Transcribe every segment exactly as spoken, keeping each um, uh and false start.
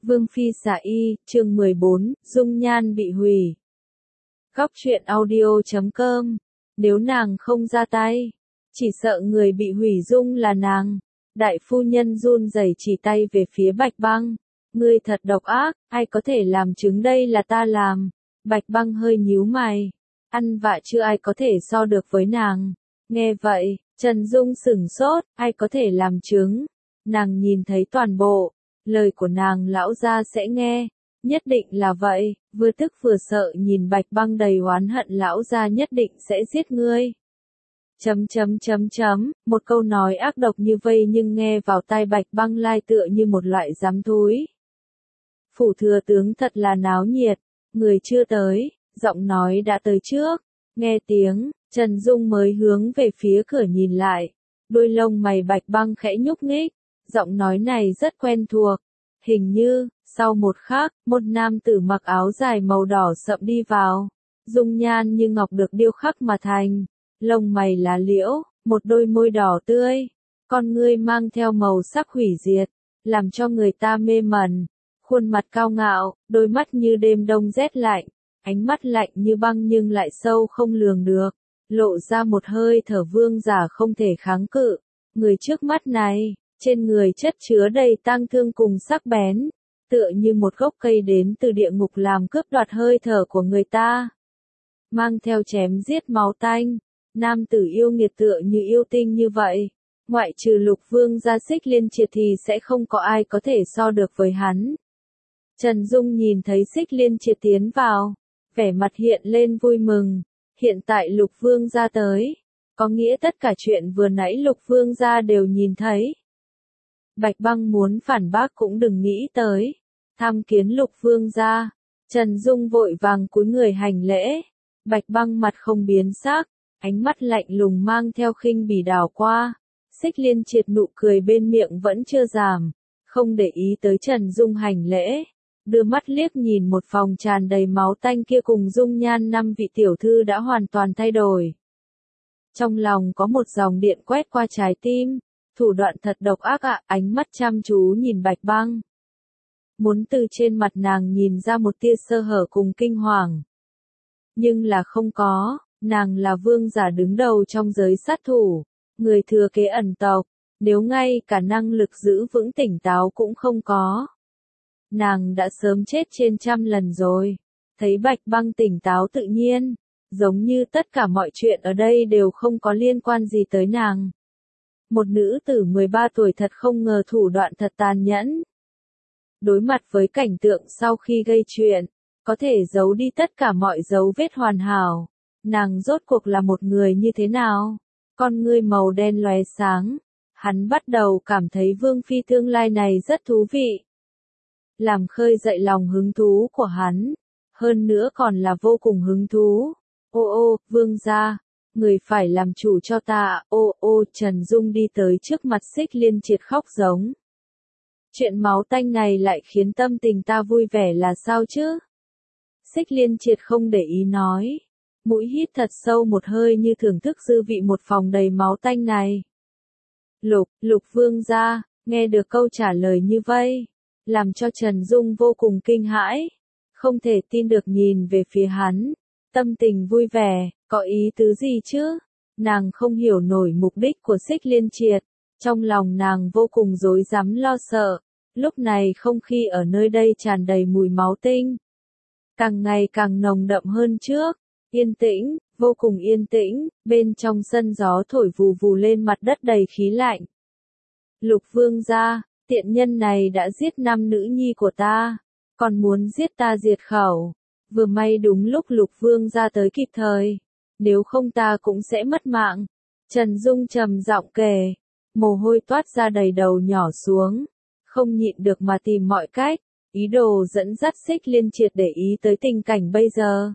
Vương Phi xạ y, chương mười bốn, dung nhan bị hủy. Góc truyện audio chấm com. Nếu nàng không ra tay, chỉ sợ người bị hủy dung là nàng. Đại phu nhân run rẩy chỉ tay về phía Bạch Băng. Ngươi thật độc ác, ai có thể làm chứng đây là ta làm. Bạch Băng hơi nhíu mày. Ăn vạ chưa ai có thể so được với nàng. Nghe vậy, Trần Dung sửng sốt, ai có thể làm chứng. Nàng nhìn thấy toàn bộ. Lời của nàng lão gia sẽ nghe, nhất định là vậy, vừa tức vừa sợ nhìn Bạch Băng đầy oán hận lão gia nhất định sẽ giết ngươi. Chấm chấm chấm chấm, một câu nói ác độc như vây nhưng nghe vào tai Bạch Băng lai tựa như một loại giám thúi. Phủ thừa tướng thật là náo nhiệt, người chưa tới, giọng nói đã tới trước, nghe tiếng, Trần Dung mới hướng về phía cửa nhìn lại, đôi lông mày Bạch Băng khẽ nhúc nhích. Giọng nói này rất quen thuộc. Hình như, sau một khắc, một nam tử mặc áo dài màu đỏ sậm đi vào. Dung nhan như ngọc được điêu khắc mà thành. Lông mày lá liễu, một đôi môi đỏ tươi. Con ngươi mang theo màu sắc hủy diệt, làm cho người ta mê mẩn. Khuôn mặt cao ngạo, đôi mắt như đêm đông rét lạnh. Ánh mắt lạnh như băng nhưng lại sâu không lường được. Lộ ra một hơi thở vương giả không thể kháng cự. Người trước mắt này. Trên người chất chứa đầy tang thương cùng sắc bén, tựa như một gốc cây đến từ địa ngục làm cướp đoạt hơi thở của người ta. Mang theo chém giết máu tanh, nam tử yêu nghiệt tựa như yêu tinh như vậy, ngoại trừ Lục Vương gia Xích Liên Triệt thì sẽ không có ai có thể so được với hắn. Trần Dung nhìn thấy Xích Liên Triệt tiến vào, vẻ mặt hiện lên vui mừng, hiện tại Lục Vương gia tới, có nghĩa tất cả chuyện vừa nãy Lục Vương gia đều nhìn thấy. Bạch Băng muốn phản bác cũng đừng nghĩ tới. Tham kiến Lục Vương gia. Trần Dung vội vàng cúi người hành lễ. Bạch Băng mặt không biến sắc, ánh mắt lạnh lùng mang theo khinh bỉ đảo qua. Xích Liên Triệt nụ cười bên miệng vẫn chưa giảm, không để ý tới Trần Dung hành lễ, đưa mắt liếc nhìn một phòng tràn đầy máu tanh kia cùng dung nhan năm vị tiểu thư đã hoàn toàn thay đổi. Trong lòng có một dòng điện quét qua trái tim. Thủ đoạn thật độc ác ạ, à, ánh mắt chăm chú nhìn Bạch Băng. Muốn từ trên mặt nàng nhìn ra một tia sơ hở cùng kinh hoàng. Nhưng là không có, nàng là vương giả đứng đầu trong giới sát thủ, người thừa kế ẩn tộc, nếu ngay cả năng lực giữ vững tỉnh táo cũng không có. Nàng đã sớm chết trên trăm lần rồi, thấy Bạch Băng tỉnh táo tự nhiên, giống như tất cả mọi chuyện ở đây đều không có liên quan gì tới nàng. Một nữ tử mười ba tuổi thật không ngờ thủ đoạn thật tàn nhẫn. Đối mặt với cảnh tượng sau khi gây chuyện, có thể giấu đi tất cả mọi dấu vết hoàn hảo. Nàng rốt cuộc là một người như thế nào? Con ngươi màu đen lóe sáng. Hắn bắt đầu cảm thấy Vương Phi tương lai này rất thú vị. Làm khơi dậy lòng hứng thú của hắn. Hơn nữa còn là vô cùng hứng thú. Ô ô, Vương gia. Người phải làm chủ cho ta, ô ô, Trần Dung đi tới trước mặt Xích Liên Triệt khóc giống. Chuyện máu tanh này lại khiến tâm tình ta vui vẻ là sao chứ? Xích Liên Triệt không để ý nói. Mũi hít thật sâu một hơi như thưởng thức dư vị một phòng đầy máu tanh này. Lục, Lục Vương gia, nghe được câu trả lời như vậy, làm cho Trần Dung vô cùng kinh hãi. Không thể tin được nhìn về phía hắn. Tâm tình vui vẻ, có ý tứ gì chứ? Nàng không hiểu nổi mục đích của Xích Liên Triệt. Trong lòng nàng vô cùng rối rắm lo sợ. Lúc này không khí ở nơi đây tràn đầy mùi máu tinh. Càng ngày càng nồng đậm hơn trước. Yên tĩnh, vô cùng yên tĩnh, bên trong sân gió thổi vù vù lên mặt đất đầy khí lạnh. Lục Vương gia, tiện nhân này đã giết năm nữ nhi của ta. Còn muốn giết ta diệt khẩu. Vừa may đúng lúc Lục Vương gia tới kịp thời, nếu không ta cũng sẽ mất mạng. Trần Dung trầm giọng kể, mồ hôi toát ra đầy đầu nhỏ xuống, không nhịn được mà tìm mọi cách, ý đồ dẫn dắt Xích Liên Triệt để ý tới tình cảnh bây giờ.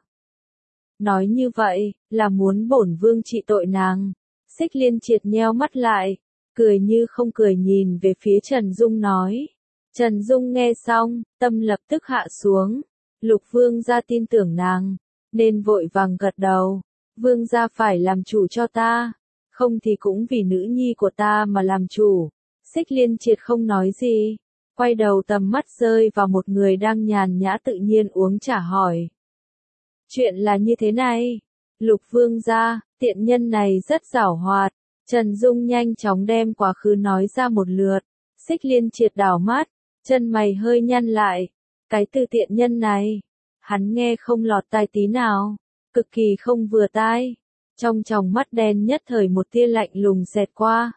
Nói như vậy, là muốn bổn vương trị tội nàng. Xích Liên Triệt nheo mắt lại, cười như không cười nhìn về phía Trần Dung nói. Trần Dung nghe xong, tâm lập tức hạ xuống. Lục Vương gia tin tưởng nàng, nên vội vàng gật đầu. Vương gia phải làm chủ cho ta, không thì cũng vì nữ nhi của ta mà làm chủ. Xích Liên Triệt không nói gì, quay đầu tầm mắt rơi vào một người đang nhàn nhã tự nhiên uống trà hỏi. Chuyện là như thế này, Lục Vương gia, tiện nhân này rất giảo hoạt. Trần Dung nhanh chóng đem quá khứ nói ra một lượt, Xích Liên Triệt đảo mắt, chân mày hơi nhăn lại, cái từ tiện nhân này, hắn nghe không lọt tai tí nào, cực kỳ không vừa tai, trong tròng mắt đen nhất thời một tia lạnh lùng xẹt qua.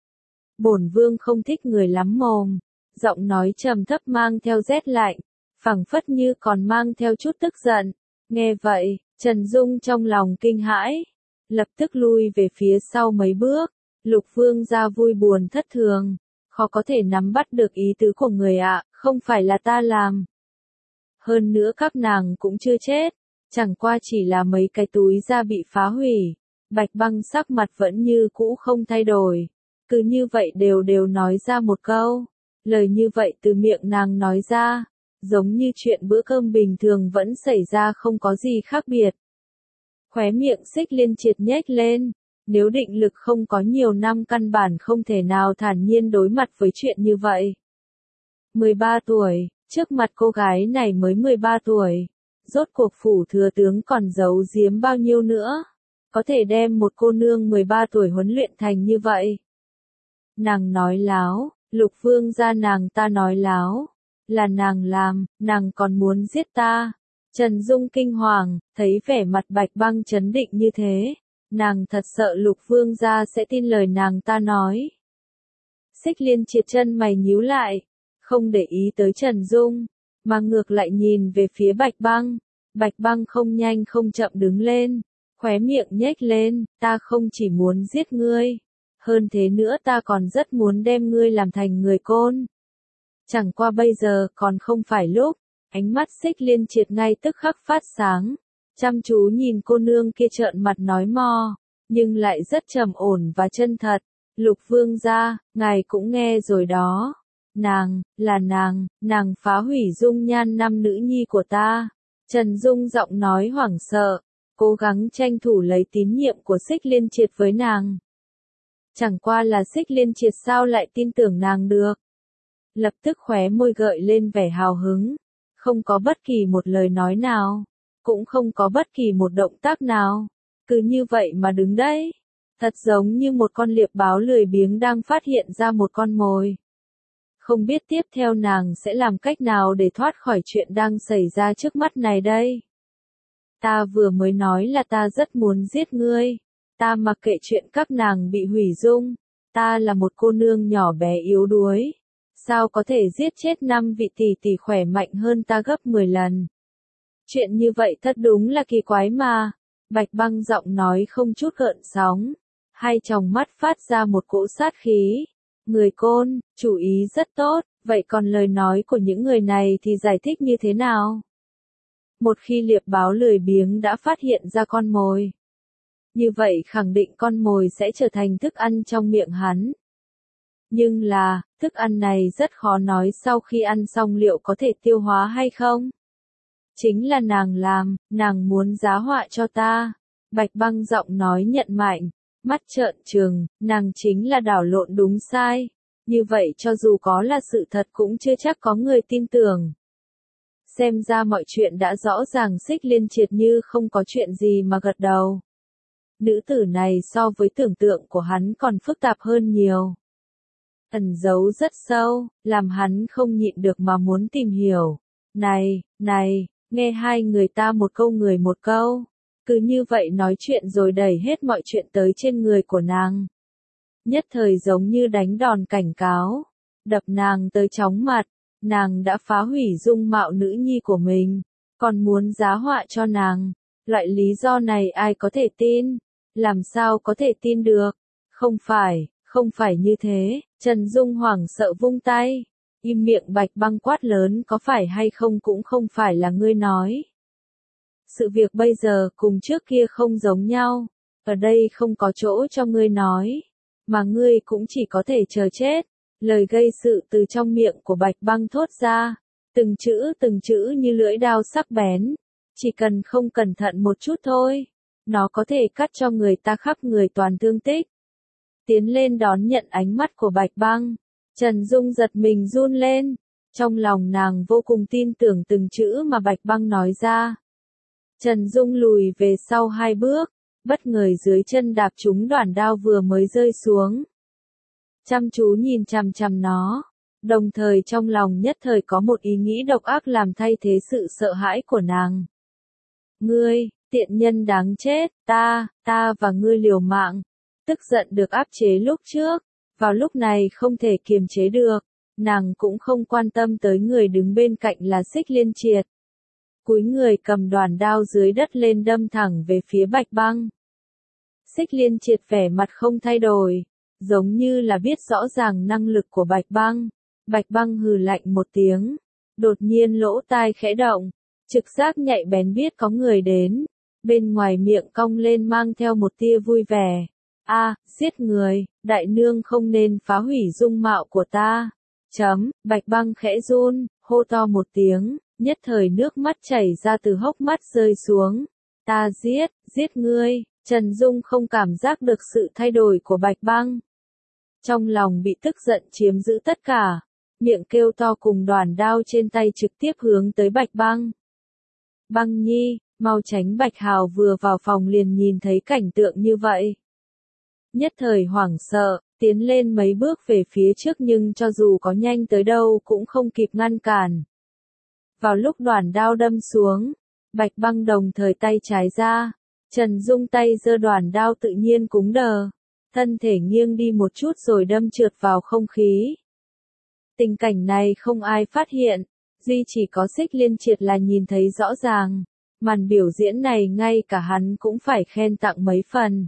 Bổn Vương không thích người lắm mồm, giọng nói trầm thấp mang theo rét lạnh, phảng phất như còn mang theo chút tức giận, nghe vậy, Trần Dung trong lòng kinh hãi. Lập tức lui về phía sau mấy bước, Lục Vương gia vui buồn thất thường, khó có thể nắm bắt được ý tứ của người ạ, không phải là ta làm. Hơn nữa các nàng cũng chưa chết, chẳng qua chỉ là mấy cái túi da bị phá hủy, Bạch Băng sắc mặt vẫn như cũ không thay đổi, cứ như vậy đều đều nói ra một câu, lời như vậy từ miệng nàng nói ra, giống như chuyện bữa cơm bình thường vẫn xảy ra không có gì khác biệt. Khóe miệng Xích Liên Triệt nhếch lên, nếu định lực không có nhiều năm căn bản không thể nào thản nhiên đối mặt với chuyện như vậy. mười ba tuổi, trước mặt cô gái này mới mười ba tuổi, rốt cuộc phủ thừa tướng còn giấu giếm bao nhiêu nữa, có thể đem một cô nương mười ba tuổi huấn luyện thành như vậy. Nàng nói láo, Lục Vương gia nàng ta nói láo, là nàng làm, nàng còn muốn giết ta. Trần Dung kinh hoàng, thấy vẻ mặt Bạch Băng chấn định như thế, nàng thật sợ Lục Vương gia sẽ tin lời nàng ta nói. Xích Liên Triệt chân mày nhíu lại, không để ý tới Trần Dung, mà ngược lại nhìn về phía Bạch Băng. Bạch Băng không nhanh không chậm đứng lên, khóe miệng nhếch lên, ta không chỉ muốn giết ngươi, hơn thế nữa ta còn rất muốn đem ngươi làm thành người côn. Chẳng qua bây giờ còn không phải lúc. Ánh mắt Xích Liên Triệt ngay tức khắc phát sáng, chăm chú nhìn cô nương kia trợn mặt nói mò, nhưng lại rất trầm ổn và chân thật. Lục Vương gia, ngài cũng nghe rồi đó. Nàng, là nàng, nàng phá hủy dung nhan năm nữ nhi của ta. Trần Dung giọng nói hoảng sợ, cố gắng tranh thủ lấy tín nhiệm của Xích Liên Triệt với nàng. Chẳng qua là Xích Liên Triệt sao lại tin tưởng nàng được. Lập tức khóe môi gợi lên vẻ hào hứng. Không có bất kỳ một lời nói nào, cũng không có bất kỳ một động tác nào, cứ như vậy mà đứng đấy, thật giống như một con liệp báo lười biếng đang phát hiện ra một con mồi. Không biết tiếp theo nàng sẽ làm cách nào để thoát khỏi chuyện đang xảy ra trước mắt này đây. Ta vừa mới nói là ta rất muốn giết ngươi, ta mặc kệ chuyện các nàng bị hủy dung, ta là một cô nương nhỏ bé yếu đuối. Sao có thể giết chết năm vị tỷ tỷ khỏe mạnh hơn ta gấp mười lần. Chuyện như vậy thật đúng là kỳ quái mà. Bạch Băng giọng nói không chút gợn sóng. Hai tròng mắt phát ra một cỗ sát khí. Người côn, chủ ý rất tốt, vậy còn lời nói của những người này thì giải thích như thế nào? Một khi liệp báo lười biếng đã phát hiện ra con mồi. Như vậy khẳng định con mồi sẽ trở thành thức ăn trong miệng hắn. Nhưng là, thức ăn này rất khó nói sau khi ăn xong liệu có thể tiêu hóa hay không. Chính là nàng làm, nàng muốn giá họa cho ta. Bạch Băng giọng nói nhận mạnh, mắt trợn trừng, nàng chính là đảo lộn đúng sai. Như vậy cho dù có là sự thật cũng chưa chắc có người tin tưởng. Xem ra mọi chuyện đã rõ ràng. Xích Liên Triệt như không có chuyện gì mà gật đầu. Nữ tử này so với tưởng tượng của hắn còn phức tạp hơn nhiều. Ẩn giấu rất sâu, làm hắn không nhịn được mà muốn tìm hiểu. Này, này, nghe hai người ta một câu người một câu. Cứ như vậy nói chuyện rồi đẩy hết mọi chuyện tới trên người của nàng. Nhất thời giống như đánh đòn cảnh cáo. Đập nàng tới chóng mặt. Nàng đã phá hủy dung mạo nữ nhi của mình. Còn muốn giá họa cho nàng. Loại lý do này ai có thể tin? Làm sao có thể tin được? Không phải, không phải như thế. Trần Dung hoảng sợ vung tay. Im miệng. Bạch Băng quát lớn, có phải hay không cũng không phải là ngươi nói. Sự việc bây giờ cùng trước kia không giống nhau. Ở đây không có chỗ cho ngươi nói. Mà ngươi cũng chỉ có thể chờ chết. Lời gây sự từ trong miệng của Bạch Băng thốt ra. Từng chữ từng chữ như lưỡi dao sắc bén. Chỉ cần không cẩn thận một chút thôi. Nó có thể cắt cho người ta khắp người toàn thương tích. Tiến lên đón nhận ánh mắt của Bạch Băng. Trần Dung giật mình run lên. Trong lòng nàng vô cùng tin tưởng từng chữ mà Bạch Băng nói ra. Trần Dung lùi về sau hai bước, bất ngờ dưới chân đạp trúng đoản đao vừa mới rơi xuống. Chăm chú nhìn chằm chằm nó, đồng thời trong lòng nhất thời có một ý nghĩ độc ác làm thay thế sự sợ hãi của nàng. Ngươi, tiện nhân đáng chết, ta, ta và ngươi liều mạng. Tức giận được áp chế lúc trước, vào lúc này không thể kiềm chế được, nàng cũng không quan tâm tới người đứng bên cạnh là Xích Liên Triệt. Cúi người cầm đoàn đao dưới đất lên đâm thẳng về phía Bạch Băng. Xích Liên Triệt vẻ mặt không thay đổi, giống như là biết rõ ràng năng lực của Bạch Băng. Bạch Băng hừ lạnh một tiếng, đột nhiên lỗ tai khẽ động, trực giác nhạy bén biết có người đến, bên ngoài miệng cong lên mang theo một tia vui vẻ. A, giết người, đại nương không nên phá hủy dung mạo của ta. Chấm, Bạch Băng khẽ run, hô to một tiếng, nhất thời nước mắt chảy ra từ hốc mắt rơi xuống. Ta giết, giết ngươi. Trần Dung không cảm giác được sự thay đổi của Bạch Băng. Trong lòng bị tức giận chiếm giữ tất cả, miệng kêu to cùng đoàn đao trên tay trực tiếp hướng tới Bạch Băng. Băng nhi, mau tránh. Bạch Hào vừa vào phòng liền nhìn thấy cảnh tượng như vậy. Nhất thời hoảng sợ, tiến lên mấy bước về phía trước nhưng cho dù có nhanh tới đâu cũng không kịp ngăn cản. Vào lúc đoàn đao đâm xuống, Bạch Băng đồng thời tay trái ra, Trần Dung tay giơ đoàn đao tự nhiên cứng đờ, thân thể nghiêng đi một chút rồi đâm trượt vào không khí. Tình cảnh này không ai phát hiện, duy chỉ có Xích Liên Triệt là nhìn thấy rõ ràng, màn biểu diễn này ngay cả hắn cũng phải khen tặng mấy phần.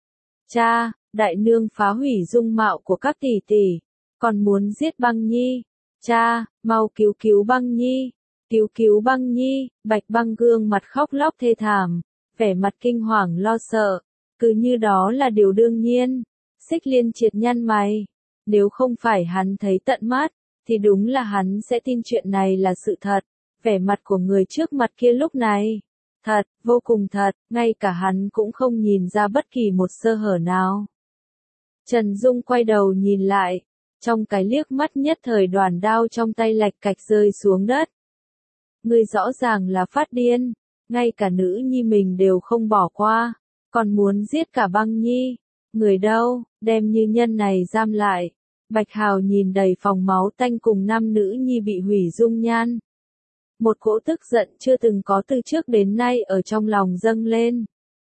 Cha, đại nương phá hủy dung mạo của các tỷ tỷ, còn muốn giết Băng nhi. Cha, mau cứu cứu Băng nhi, cứu cứu Băng nhi. Bạch Băng gương mặt khóc lóc thê thảm, vẻ mặt kinh hoàng lo sợ, cứ như đó là điều đương nhiên. Xích Liên Triệt nhăn mày, nếu không phải hắn thấy tận mắt, thì đúng là hắn sẽ tin chuyện này là sự thật. Vẻ mặt của người trước mặt kia lúc này, thật, vô cùng thật, ngay cả hắn cũng không nhìn ra bất kỳ một sơ hở nào. Trần Dung quay đầu nhìn lại, trong cái liếc mắt nhất thời đoàn đao trong tay lạch cạch rơi xuống đất. Ngươi rõ ràng là phát điên, ngay cả nữ nhi mình đều không bỏ qua, còn muốn giết cả Băng nhi. Người đâu, đem như nhân này giam lại. Bạch Hào nhìn đầy phòng máu tanh cùng năm nữ nhi bị hủy dung nhan. Một cỗ tức giận chưa từng có từ trước đến nay ở trong lòng dâng lên.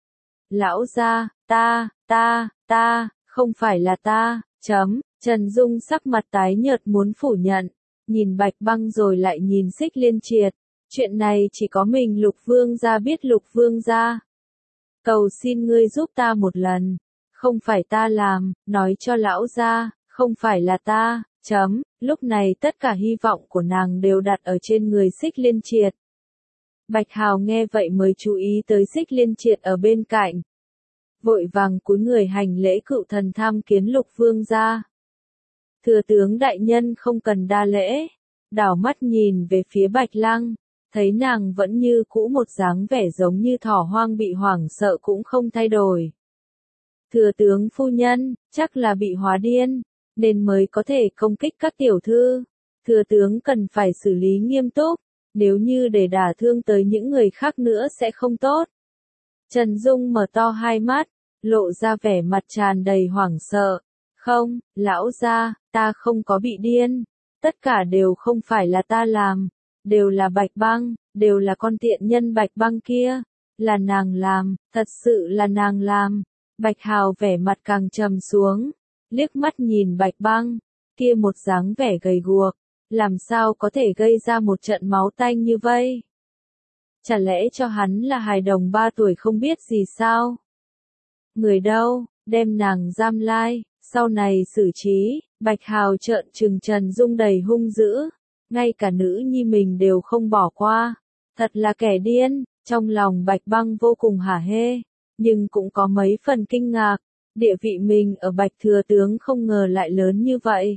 Lão gia, ta, ta, ta, không phải là ta, chấm. Trần Dung sắc mặt tái nhợt muốn phủ nhận, nhìn Bạch Băng rồi lại nhìn Xích Liên Triệt. Chuyện này chỉ có mình Lục Vương gia biết. Lục Vương gia, cầu xin ngươi giúp ta một lần, không phải ta làm, nói cho lão gia, không phải là ta, chấm. Lúc này tất cả hy vọng của nàng đều đặt ở trên người Xích Liên Triệt. Bạch Hào nghe vậy mới chú ý tới Xích Liên Triệt ở bên cạnh. Vội vàng cúi người hành lễ cựu thần tham kiến Lục Vương gia. Thừa tướng đại nhân không cần đa lễ, đảo mắt nhìn về phía Bạch Lăng, thấy nàng vẫn như cũ một dáng vẻ giống như thỏ hoang bị hoảng sợ cũng không thay đổi. Thừa tướng phu nhân, chắc là bị hóa điên, nên mới có thể công kích các tiểu thư. Thừa tướng cần phải xử lý nghiêm túc, nếu như để đả thương tới những người khác nữa sẽ không tốt. Trần Dung mở to hai mắt, lộ ra vẻ mặt tràn đầy hoảng sợ. Không, lão gia, ta không có bị điên. Tất cả đều không phải là ta làm. Đều là Bạch Băng, đều là con tiện nhân Bạch Băng kia. Là nàng làm, thật sự là nàng làm. Bạch Hào vẻ mặt càng trầm xuống, liếc mắt nhìn Bạch Băng, kia một dáng vẻ gầy guộc, làm sao có thể gây ra một trận máu tanh như vậy? Chả lẽ cho hắn là hài đồng ba tuổi không biết gì sao? Người đâu, đem nàng giam lai, sau này xử trí. Bạch Hào trợn trừng Trần Dung đầy hung dữ, ngay cả nữ nhi mình đều không bỏ qua, thật là kẻ điên. Trong lòng Bạch Băng vô cùng hả hê, nhưng cũng có mấy phần kinh ngạc, địa vị mình ở Bạch Thừa Tướng không ngờ lại lớn như vậy.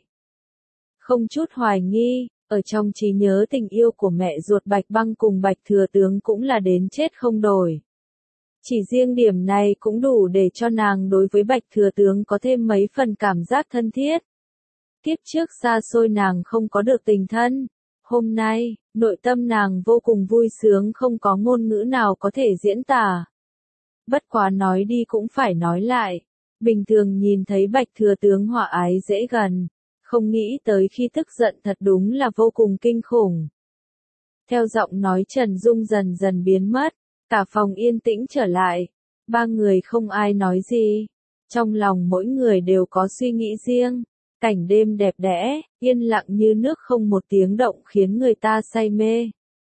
Không chút hoài nghi, ở trong trí nhớ tình yêu của mẹ ruột Bạch Băng cùng Bạch Thừa Tướng cũng là đến chết không đổi. Chỉ riêng điểm này cũng đủ để cho nàng đối với Bạch Thừa Tướng có thêm mấy phần cảm giác thân thiết. Kiếp trước xa xôi nàng không có được tình thân, Hôm nay, nội tâm nàng vô cùng vui sướng không có ngôn ngữ nào có thể diễn tả. Bất quá nói đi cũng phải nói lại. Bình thường nhìn thấy Bạch thừa tướng hòa ái dễ gần. Không nghĩ tới khi tức giận thật đúng là vô cùng kinh khủng. Theo giọng nói Trần Dung dần dần biến mất. Cả phòng yên tĩnh trở lại. Ba người không ai nói gì. Trong lòng mỗi người đều có suy nghĩ riêng. Cảnh đêm đẹp đẽ, yên lặng như nước không một tiếng động khiến người ta say mê.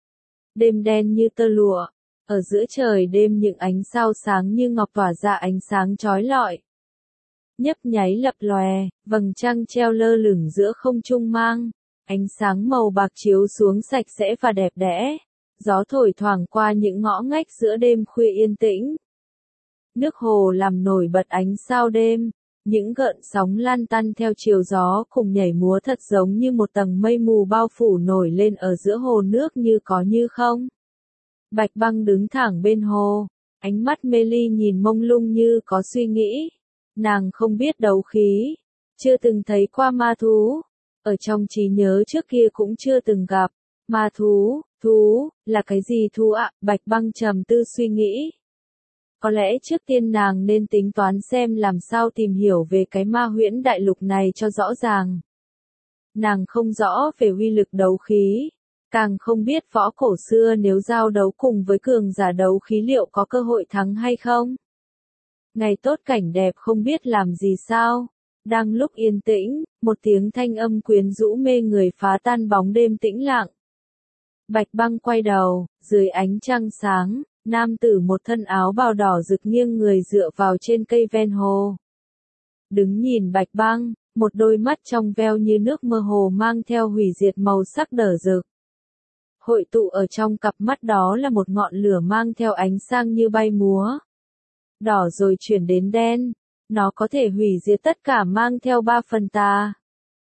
Đêm đen như tơ lụa, ở giữa trời đêm những ánh sao sáng như ngọc tỏa ra ánh sáng chói lọi. Nhấp nháy lập lòe, vầng trăng treo lơ lửng giữa không trung mang, ánh sáng màu bạc chiếu xuống sạch sẽ và đẹp đẽ. Gió thổi thoảng qua những ngõ ngách giữa đêm khuya yên tĩnh. Nước hồ làm nổi bật ánh sao đêm. Những gợn sóng lan tăn theo chiều gió cùng nhảy múa thật giống như một tầng mây mù bao phủ nổi lên ở giữa hồ nước như có như không. Bạch Băng đứng thẳng bên hồ, ánh mắt mê ly nhìn mông lung như có suy nghĩ. Nàng không biết đấu khí, chưa từng thấy qua ma thú, ở trong trí nhớ trước kia cũng chưa từng gặp. Ma thú, thú, là cái gì thú ạ? Bạch Băng trầm tư suy nghĩ. Có lẽ trước tiên nàng nên tính toán xem làm sao tìm hiểu về cái ma huyễn đại lục này cho rõ ràng. Nàng không rõ về uy lực đấu khí, càng không biết võ cổ xưa nếu giao đấu cùng với cường giả đấu khí liệu có cơ hội thắng hay không. Ngày tốt cảnh đẹp không biết làm gì sao. Đang lúc yên tĩnh, một tiếng thanh âm quyến rũ mê người phá tan bóng đêm tĩnh lặng. Bạch Băng quay đầu, dưới ánh trăng sáng. Nam tử một thân áo bào đỏ rực nghiêng người dựa vào trên cây ven hồ. Đứng nhìn Bạch Băng, một đôi mắt trong veo như nước mơ hồ mang theo hủy diệt màu sắc đỏ rực. Hội tụ ở trong cặp mắt đó là một ngọn lửa mang theo ánh sáng như bay múa. Đỏ rồi chuyển đến đen, nó có thể hủy diệt tất cả mang theo ba phần tà.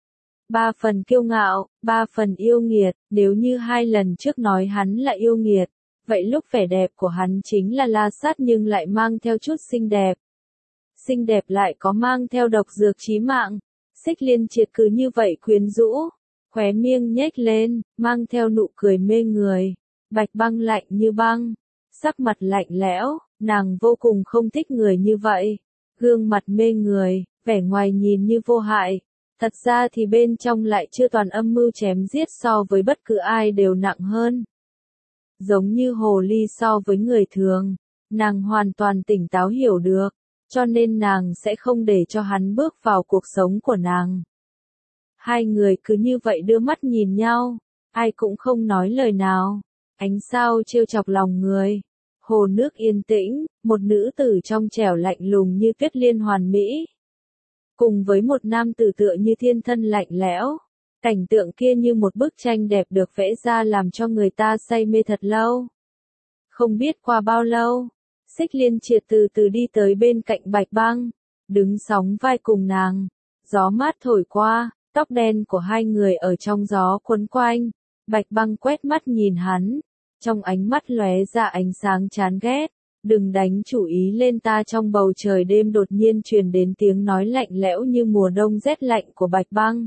Ba phần kiêu ngạo, ba phần yêu nghiệt, nếu như hai lần trước nói hắn là yêu nghiệt. Vậy lúc vẻ đẹp của hắn chính là la sát nhưng lại mang theo chút xinh đẹp. Xinh đẹp lại có mang theo độc dược chí mạng. Xích Liên Triệt cứ như vậy quyến rũ, khóe miệng nhếch lên, mang theo nụ cười mê người. Bạch Băng lạnh như băng, sắc mặt lạnh lẽo, nàng vô cùng không thích người như vậy. Gương mặt mê người, vẻ ngoài nhìn như vô hại. Thật ra thì bên trong lại chưa toàn âm mưu chém giết so với bất cứ ai đều nặng hơn. Giống như hồ ly so với người thường, nàng hoàn toàn tỉnh táo hiểu được, cho nên nàng sẽ không để cho hắn bước vào cuộc sống của nàng. Hai người cứ như vậy đưa mắt nhìn nhau, ai cũng không nói lời nào, ánh sao trêu chọc lòng người. Hồ nước yên tĩnh, một nữ tử trong trẻo lạnh lùng như tuyết liên hoàn mỹ. Cùng với một nam tử tựa như thiên thân lạnh lẽo. Cảnh tượng kia như một bức tranh đẹp được vẽ ra làm cho người ta say mê thật lâu. Không biết qua bao lâu, Xích Liên Triệt từ từ đi tới bên cạnh Bạch Băng, đứng sóng vai cùng nàng. Gió mát thổi qua, tóc đen của hai người ở trong gió quấn quanh. Bạch Băng quét mắt nhìn hắn, trong ánh mắt lóe ra ánh sáng chán ghét. Đừng đánh chủ ý lên ta. Trong bầu trời đêm đột nhiên truyền đến tiếng nói lạnh lẽo như mùa đông rét lạnh của Bạch Băng.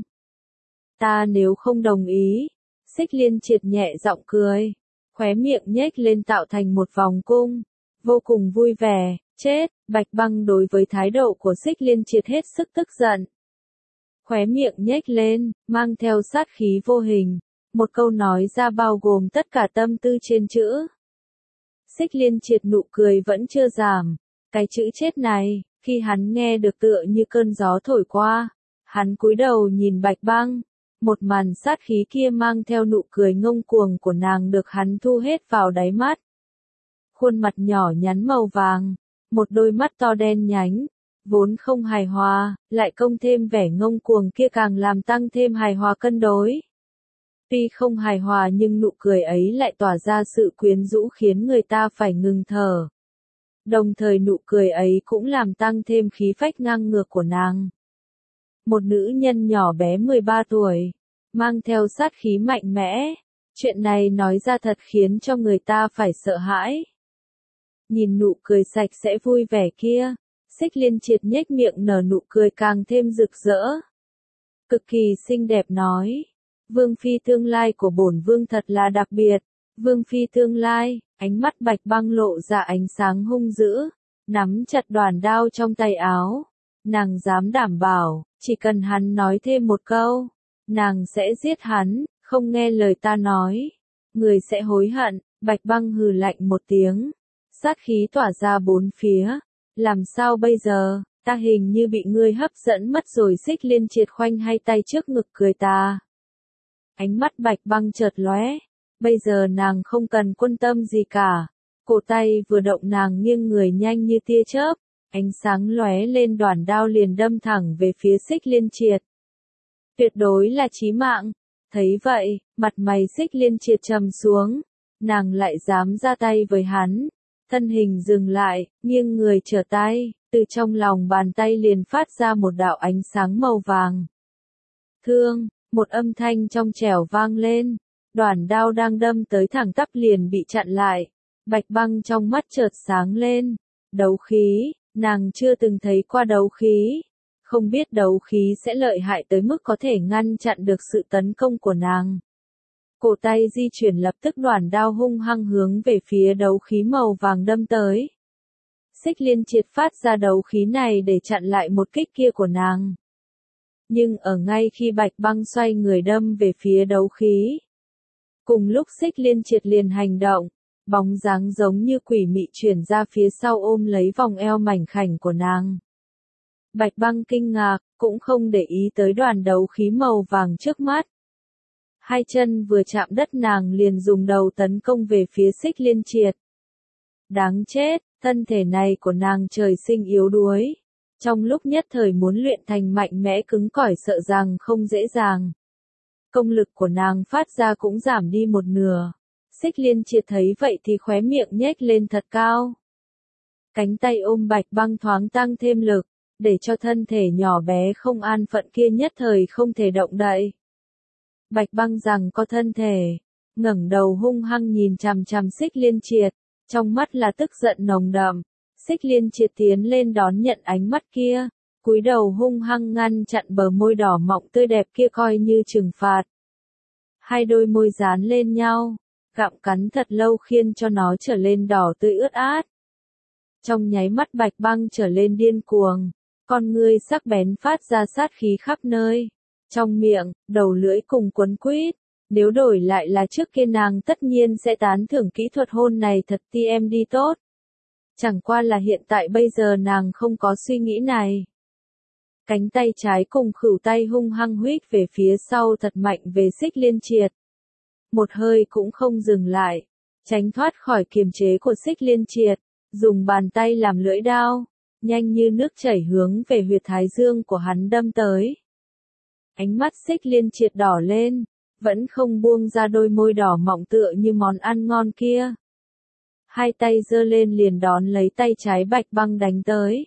Ta nếu không đồng ý. Xích Liên Triệt nhẹ giọng cười, khóe miệng nhếch lên tạo thành một vòng cung, vô cùng vui vẻ. Chết! Bạch Băng đối với thái độ của Xích Liên Triệt hết sức tức giận. Khóe miệng nhếch lên, mang theo sát khí vô hình, một câu nói ra bao gồm tất cả tâm tư trên chữ. Xích Liên Triệt nụ cười vẫn chưa giảm, cái chữ chết này, khi hắn nghe được tựa như cơn gió thổi qua, hắn cúi đầu nhìn Bạch Băng. Một màn sát khí kia mang theo nụ cười ngông cuồng của nàng được hắn thu hết vào đáy mắt. Khuôn mặt nhỏ nhắn màu vàng, một đôi mắt to đen nhánh, vốn không hài hòa, lại công thêm vẻ ngông cuồng kia càng làm tăng thêm hài hòa cân đối. Tuy không hài hòa nhưng nụ cười ấy lại tỏa ra sự quyến rũ khiến người ta phải ngừng thở. Đồng thời nụ cười ấy cũng làm tăng thêm khí phách ngang ngược của nàng. Một nữ nhân nhỏ bé mười ba tuổi, mang theo sát khí mạnh mẽ. Chuyện này nói ra thật khiến cho người ta phải sợ hãi. Nhìn nụ cười sạch sẽ vui vẻ kia, Xích Liên Triệt nhếch miệng nở nụ cười càng thêm rực rỡ. Cực kỳ xinh đẹp nói. Vương phi tương lai của bổn vương thật là đặc biệt. Vương phi tương lai, ánh mắt Bạch Băng lộ ra ánh sáng hung dữ, nắm chặt đoàn đao trong tay áo. Nàng dám đảm bảo, chỉ cần hắn nói thêm một câu, nàng sẽ giết hắn, không nghe lời ta nói. Người sẽ hối hận. Bạch Băng hừ lạnh một tiếng, sát khí tỏa ra bốn phía. Làm sao bây giờ, ta hình như bị ngươi hấp dẫn mất rồi. Xích Liên Triệt khoanh hai tay trước ngực cười ta. Ánh mắt Bạch Băng chợt lóe, bây giờ nàng không cần quan tâm gì cả. Cổ tay vừa động nàng nghiêng người nhanh như tia chớp, ánh sáng lóe lên đoàn đao liền đâm thẳng về phía Xích Liên Triệt. Tuyệt đối là chí mạng. Thấy vậy, mặt mày Xích Liên Triệt trầm xuống, nàng lại dám ra tay với hắn. Thân hình dừng lại, nghiêng người trở tay, từ trong lòng bàn tay liền phát ra một đạo ánh sáng màu vàng. Thương, một âm thanh trong trẻo vang lên, đoàn đao đang đâm tới thẳng tắp liền bị chặn lại. Bạch Băng trong mắt chợt sáng lên, đấu khí, nàng chưa từng thấy qua đấu khí, không biết đấu khí sẽ lợi hại tới mức có thể ngăn chặn được sự tấn công của nàng. Cổ tay di chuyển lập tức đoàn đao hung hăng hướng về phía đấu khí màu vàng đâm tới. Xích Liên Triệt phát ra đấu khí này để chặn lại một kích kia của nàng. Nhưng ở ngay khi Bạch Băng xoay người đâm về phía đấu khí, cùng lúc Xích Liên Triệt liền hành động, bóng dáng giống như quỷ mị chuyển ra phía sau ôm lấy vòng eo mảnh khảnh của nàng. Bạch Băng kinh ngạc, cũng không để ý tới đoàn đấu khí màu vàng trước mắt. Hai chân vừa chạm đất nàng liền dùng đầu tấn công về phía Xích Liên Triệt. Đáng chết, thân thể này của nàng trời sinh yếu đuối. Trong lúc nhất thời muốn luyện thành mạnh mẽ cứng cỏi sợ rằng không dễ dàng. Công lực của nàng phát ra cũng giảm đi một nửa. Xích Liên Triệt thấy vậy thì khóe miệng nhếch lên thật cao. Cánh tay ôm Bạch Băng thoáng tăng thêm lực, để cho thân thể nhỏ bé không an phận kia nhất thời không thể động đậy. Bạch Băng rằng có thân thể, ngẩng đầu hung hăng nhìn chằm chằm Xích Liên Triệt, trong mắt là tức giận nồng đậm. Xích Liên Triệt tiến lên đón nhận ánh mắt kia, cúi đầu hung hăng ngăn chặn bờ môi đỏ mọng tươi đẹp kia coi như trừng phạt. Hai đôi môi dán lên nhau, gặm cắn thật lâu khiến cho nó trở lên đỏ tươi ướt át. Trong nháy mắt Bạch Băng trở lên điên cuồng, con ngươi sắc bén phát ra sát khí khắp nơi. Trong miệng, đầu lưỡi cùng quấn quýt, nếu đổi lại là trước kia nàng tất nhiên sẽ tán thưởng kỹ thuật hôn này thật ti em đi tốt. Chẳng qua là hiện tại bây giờ nàng không có suy nghĩ này. Cánh tay trái cùng khuỷu tay hung hăng huýt về phía sau thật mạnh về Xích Liên Triệt. Một hơi cũng không dừng lại, tránh thoát khỏi kiềm chế của Xích Liên Triệt, dùng bàn tay làm lưỡi đao, nhanh như nước chảy hướng về huyệt thái dương của hắn đâm tới. Ánh mắt Xích Liên Triệt đỏ lên, vẫn không buông ra đôi môi đỏ mọng tựa như món ăn ngon kia. Hai tay giơ lên liền đón lấy tay trái Bạch Băng đánh tới.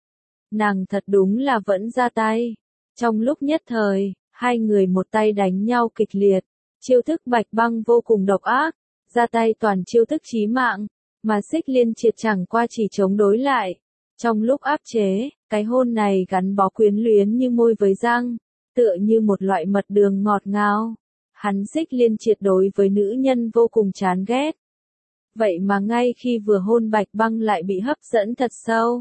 Nàng thật đúng là vẫn ra tay. Trong lúc nhất thời, hai người một tay đánh nhau kịch liệt. Chiêu thức Bạch Băng vô cùng độc ác, ra tay toàn chiêu thức chí mạng, mà Xích Liên Triệt chẳng qua chỉ chống đối lại. Trong lúc áp chế, cái hôn này gắn bó quyến luyến như môi với răng, tựa như một loại mật đường ngọt ngào. Hắn Xích Liên Triệt đối với nữ nhân vô cùng chán ghét. Vậy mà ngay khi vừa hôn Bạch Băng lại bị hấp dẫn thật sâu.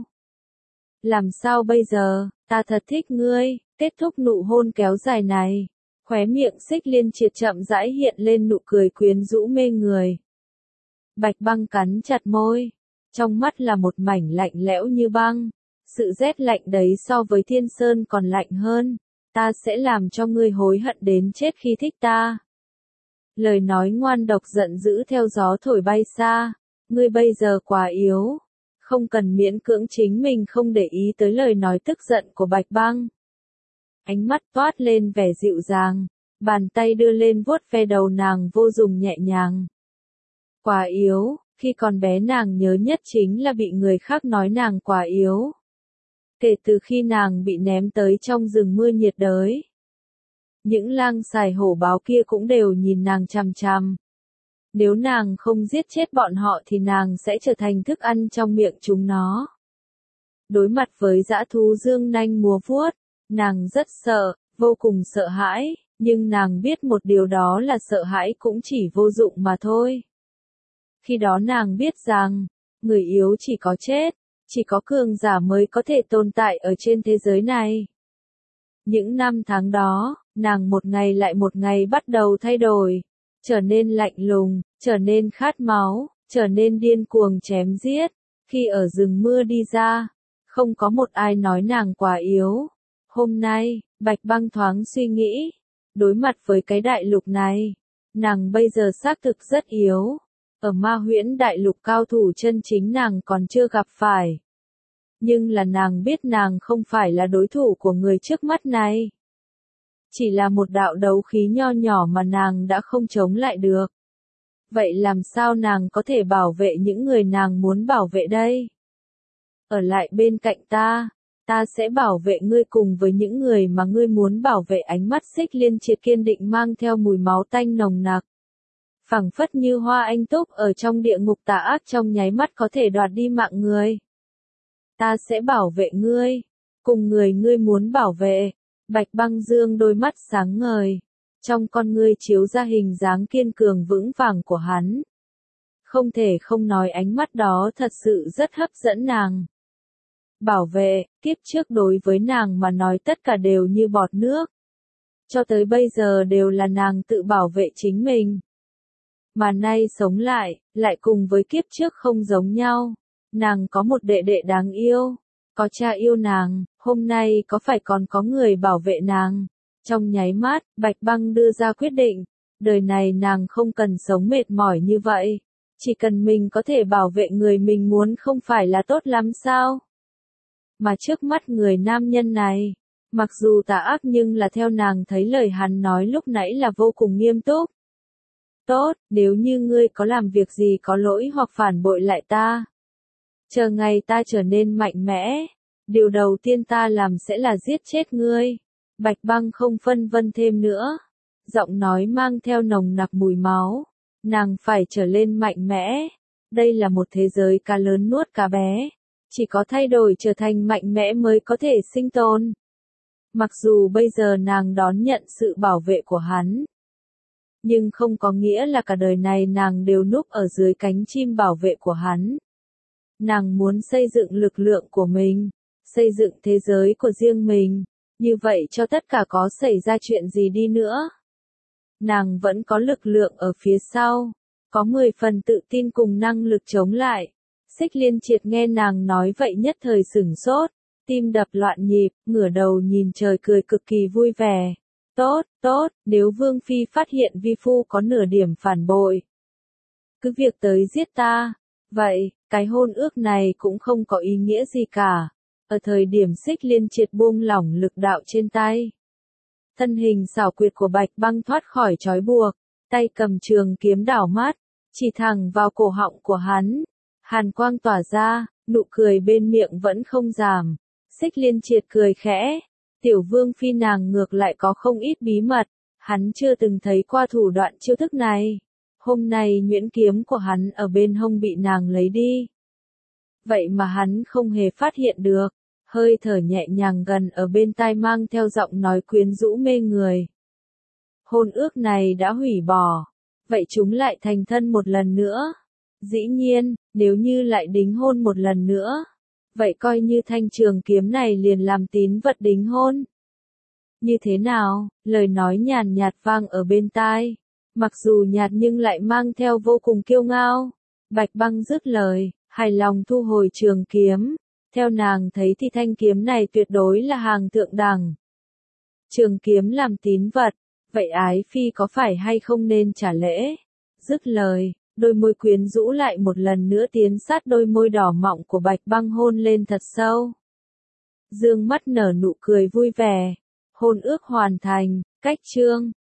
Làm sao bây giờ, ta thật thích ngươi, kết thúc nụ hôn kéo dài này. Khóe miệng Xích Liên Triệt chậm rãi hiện lên nụ cười quyến rũ mê người. Bạch Băng cắn chặt môi, trong mắt là một mảnh lạnh lẽo như băng. Sự rét lạnh đấy so với thiên sơn còn lạnh hơn. Ta sẽ làm cho ngươi hối hận đến chết khi thích ta. Lời nói ngoan độc giận dữ theo gió thổi bay xa. Ngươi bây giờ quá yếu. Không cần miễn cưỡng chính mình không để ý tới lời nói tức giận của Bạch Băng. Ánh mắt toát lên vẻ dịu dàng. Bàn tay đưa lên vuốt ve đầu nàng vô dụng nhẹ nhàng. Quá yếu, khi còn bé nàng nhớ nhất chính là bị người khác nói nàng quá yếu. Kể từ khi nàng bị ném tới trong rừng mưa nhiệt đới. Những lang sài hổ báo kia cũng đều nhìn nàng chằm chằm. Nếu nàng không giết chết bọn họ thì nàng sẽ trở thành thức ăn trong miệng chúng nó. Đối mặt với dã thú dương nanh múa vuốt, nàng rất sợ, vô cùng sợ hãi, Nhưng nàng biết một điều đó là sợ hãi cũng chỉ vô dụng mà thôi. Khi đó nàng biết rằng, người yếu chỉ có chết, chỉ có cường giả mới có thể tồn tại ở trên thế giới này. Những năm tháng đó, nàng một ngày lại một ngày bắt đầu thay đổi, trở nên lạnh lùng, trở nên khát máu, trở nên điên cuồng chém giết. Khi ở rừng mưa đi ra, không có một ai nói nàng quá yếu. Hôm nay, Bạch Băng thoáng suy nghĩ, đối mặt với cái đại lục này, nàng bây giờ xác thực rất yếu. Ở Ma Huyễn đại lục cao thủ chân chính nàng còn chưa gặp phải. Nhưng là nàng biết nàng không phải là đối thủ của người trước mắt này. Chỉ là một đạo đấu khí nho nhỏ mà nàng đã không chống lại được. Vậy làm sao nàng có thể bảo vệ những người nàng muốn bảo vệ đây? Ở lại bên cạnh ta, ta sẽ bảo vệ ngươi cùng với những người mà ngươi muốn bảo vệ. Ánh mắt Xích Liên Triệt kiên định mang theo mùi máu tanh nồng nặc. Phảng phất như hoa anh túc ở trong địa ngục tà ác trong nháy mắt có thể đoạt đi mạng người. Ta sẽ bảo vệ ngươi, cùng người ngươi muốn bảo vệ. Bạch Băng dương đôi mắt sáng ngời, trong con ngươi chiếu ra hình dáng kiên cường vững vàng của hắn. Không thể không nói ánh mắt đó thật sự rất hấp dẫn nàng. Bảo vệ, kiếp trước đối với nàng mà nói tất cả đều như bọt nước. Cho tới bây giờ đều là nàng tự bảo vệ chính mình. Mà nay sống lại, lại cùng với kiếp trước không giống nhau. Nàng có một đệ đệ đáng yêu, có cha yêu nàng, hôm nay có phải còn có người bảo vệ nàng. Trong nháy mắt, Bạch Băng đưa ra quyết định, đời này nàng không cần sống mệt mỏi như vậy, chỉ cần mình có thể bảo vệ người mình muốn không phải là tốt lắm sao? Mà trước mắt người nam nhân này, mặc dù tà ác nhưng là theo nàng thấy lời hắn nói lúc nãy là vô cùng nghiêm túc. Tốt, nếu như ngươi có làm việc gì có lỗi hoặc phản bội lại ta, chờ ngày ta trở nên mạnh mẽ, điều đầu tiên ta làm sẽ là giết chết ngươi. Bạch Băng không phân vân thêm nữa, giọng nói mang theo nồng nặc mùi máu, nàng phải trở lên mạnh mẽ. Đây là một thế giới cá lớn nuốt cá bé, chỉ có thay đổi trở thành mạnh mẽ mới có thể sinh tồn. Mặc dù bây giờ nàng đón nhận sự bảo vệ của hắn, nhưng không có nghĩa là cả đời này nàng đều núp ở dưới cánh chim bảo vệ của hắn. Nàng muốn xây dựng lực lượng của mình, xây dựng thế giới của riêng mình, như vậy cho tất cả có xảy ra chuyện gì đi nữa. Nàng vẫn có lực lượng ở phía sau, có mười phần tự tin cùng năng lực chống lại. Xích Liên Triệt nghe nàng nói vậy nhất thời sửng sốt, tim đập loạn nhịp, ngửa đầu nhìn trời cười cực kỳ vui vẻ. Tốt, tốt, nếu Vương Phi phát hiện vi phu có nửa điểm phản bội, cứ việc tới giết ta. Vậy, cái hôn ước này cũng không có ý nghĩa gì cả. Ở thời điểm Xích Liên Triệt buông lỏng lực đạo trên tay, thân hình xảo quyệt của Bạch Băng thoát khỏi trói buộc, tay cầm trường kiếm đảo mắt, chỉ thẳng vào cổ họng của hắn. Hàn quang tỏa ra, nụ cười bên miệng vẫn không giảm. Xích Liên Triệt cười khẽ, tiểu Vương Phi nàng ngược lại có không ít bí mật, hắn chưa từng thấy qua thủ đoạn chiêu thức này. Hôm nay nhuyễn kiếm của hắn ở bên hông bị nàng lấy đi. Vậy mà hắn không hề phát hiện được, hơi thở nhẹ nhàng gần ở bên tai mang theo giọng nói quyến rũ mê người. Hôn ước này đã hủy bỏ, vậy chúng lại thành thân một lần nữa. Dĩ nhiên, nếu như lại đính hôn một lần nữa, vậy coi như thanh trường kiếm này liền làm tín vật đính hôn. Như thế nào? Lời nói nhàn nhạt vang ở bên tai. Mặc dù nhạt nhưng lại mang theo vô cùng kiêu ngạo. Bạch Băng dứt lời, hài lòng thu hồi trường kiếm. Theo nàng thấy thì thanh kiếm này tuyệt đối là hàng thượng đẳng. Trường kiếm làm tín vật, vậy ái phi có phải hay không nên trả lễ? Dứt lời, đôi môi quyến rũ lại một lần nữa tiến sát đôi môi đỏ mọng của Bạch Băng hôn lên thật sâu. Dương mắt nở nụ cười vui vẻ. Hôn ước hoàn thành, cách chương.